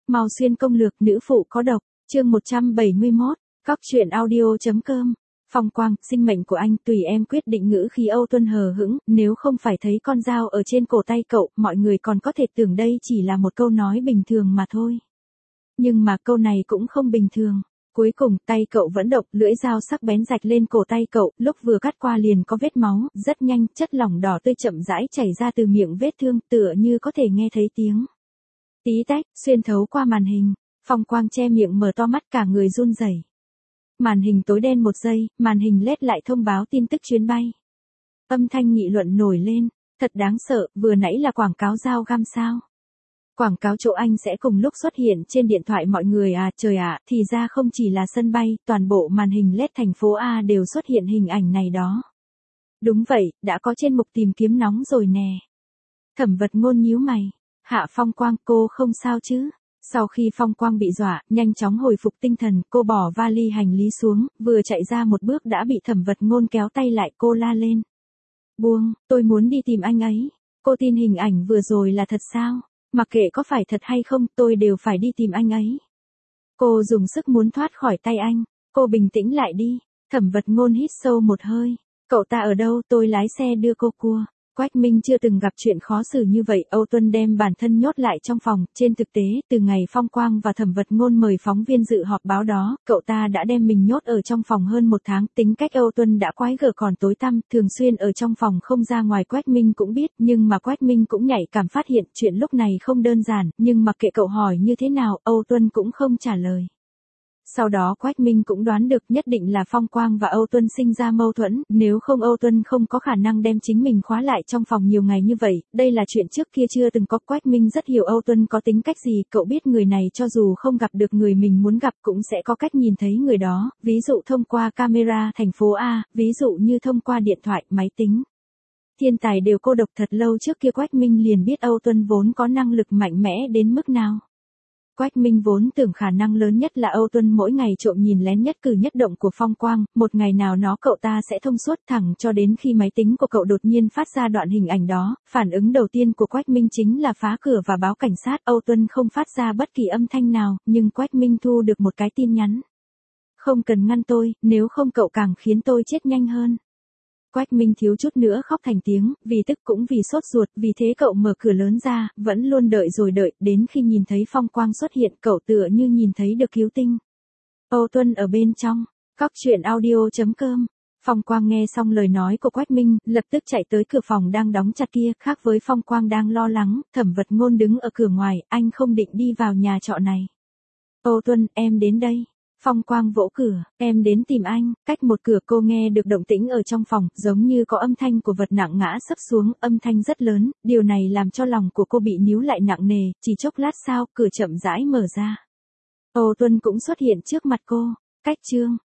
Mao Xuyên công lược nữ phụ có độc, chương 171, Cóc truyện audio.com. Phong Quang, sinh mệnh của anh tùy em quyết định, ngữ khí Âu Tuân hờ hững, nếu không phải thấy con dao ở trên cổ tay cậu, mọi người còn có thể tưởng đây chỉ là một câu nói bình thường mà thôi. Nhưng mà câu này cũng không bình thường. Cuối cùng, tay cậu vẫn động, lưỡi dao sắc bén rạch lên cổ tay cậu, lúc vừa cắt qua liền có vết máu, rất nhanh, chất lỏng đỏ tươi chậm rãi chảy ra từ miệng vết thương, tựa như có thể nghe thấy tiếng tí tách, xuyên thấu qua màn hình. Phong Quang che miệng mở to mắt, cả người run rẩy. Màn hình tối đen một giây, màn hình LED lại thông báo tin tức chuyến bay. Âm thanh nghị luận nổi lên, thật đáng sợ, vừa nãy là quảng cáo dao găm sao? Quảng cáo chỗ anh sẽ cùng lúc xuất hiện trên điện thoại mọi người à, trời ạ, thì ra không chỉ là sân bay, toàn bộ màn hình LED thành phố A đều xuất hiện hình ảnh này đó. Đúng vậy, đã có trên mục tìm kiếm nóng rồi nè. Thẩm Vật Ngôn nhíu mày. Hạ Phong Quang, cô không sao chứ? Sau khi Phong Quang bị dọa, nhanh chóng hồi phục tinh thần, cô bỏ vali hành lý xuống, vừa chạy ra một bước đã bị Thẩm Vật Ngôn kéo tay lại, cô la lên. Buông, tôi muốn đi tìm anh ấy. Cô tin hình ảnh vừa rồi là thật sao? Mặc kệ có phải thật hay không, tôi đều phải đi tìm anh ấy. Cô dùng sức muốn thoát khỏi tay anh. Cô bình tĩnh lại đi. Thẩm Vật Ngôn hít sâu một hơi. Cậu ta ở đâu, tôi lái xe đưa cô cua. Quách Minh chưa từng gặp chuyện khó xử như vậy, Âu Tuân đem bản thân nhốt lại trong phòng, trên thực tế, từ ngày Phong Quang và Thẩm Vật Ngôn mời phóng viên dự họp báo đó, cậu ta đã đem mình nhốt ở trong phòng hơn một tháng, tính cách Âu Tuân đã quái gở còn tối tăm, thường xuyên ở trong phòng không ra ngoài. Quách Minh cũng biết, nhưng mà Quách Minh cũng nhạy cảm phát hiện chuyện lúc này không đơn giản, nhưng mặc kệ cậu hỏi như thế nào, Âu Tuân cũng không trả lời. Sau đó Quách Minh cũng đoán được nhất định là Phong Quang và Âu Tuân sinh ra mâu thuẫn, nếu không Âu Tuân không có khả năng đem chính mình khóa lại trong phòng nhiều ngày như vậy, đây là chuyện trước kia chưa từng có. Quách Minh rất hiểu Âu Tuân có tính cách gì, cậu biết người này cho dù không gặp được người mình muốn gặp cũng sẽ có cách nhìn thấy người đó, ví dụ thông qua camera thành phố A, ví dụ như thông qua điện thoại, máy tính. Thiên tài đều cô độc, thật lâu trước kia Quách Minh liền biết Âu Tuân vốn có năng lực mạnh mẽ đến mức nào. Quách Minh vốn tưởng khả năng lớn nhất là Âu Tuân mỗi ngày trộm nhìn lén nhất cử nhất động của Phong Quang, một ngày nào nó cậu ta sẽ thông suốt, thẳng cho đến khi máy tính của cậu đột nhiên phát ra đoạn hình ảnh đó, phản ứng đầu tiên của Quách Minh chính là phá cửa và báo cảnh sát. Âu Tuân không phát ra bất kỳ âm thanh nào, nhưng Quách Minh thu được một cái tin nhắn. Không cần ngăn tôi, nếu không cậu càng khiến tôi chết nhanh hơn. Quách Minh thiếu chút nữa khóc thành tiếng, vì tức cũng vì sốt ruột, vì thế cậu mở cửa lớn ra, vẫn luôn đợi rồi đợi, đến khi nhìn thấy Phong Quang xuất hiện, cậu tựa như nhìn thấy được cứu tinh. Âu Tuân ở bên trong, Cóc truyện audio.com. Phong Quang nghe xong lời nói của Quách Minh, lập tức chạy tới cửa phòng đang đóng chặt kia, khác với Phong Quang đang lo lắng, Thẩm Vật Ngôn đứng ở cửa ngoài, anh không định đi vào nhà trọ này. Âu Tuân, em đến đây. Phong Quang vỗ cửa, em đến tìm anh. Cách một cửa cô nghe được động tĩnh ở trong phòng, giống như có âm thanh của vật nặng ngã sấp xuống, âm thanh rất lớn, điều này làm cho lòng của cô bị níu lại nặng nề, chỉ chốc lát sau, cửa chậm rãi mở ra. Âu Tuân cũng xuất hiện trước mặt cô. Cách chương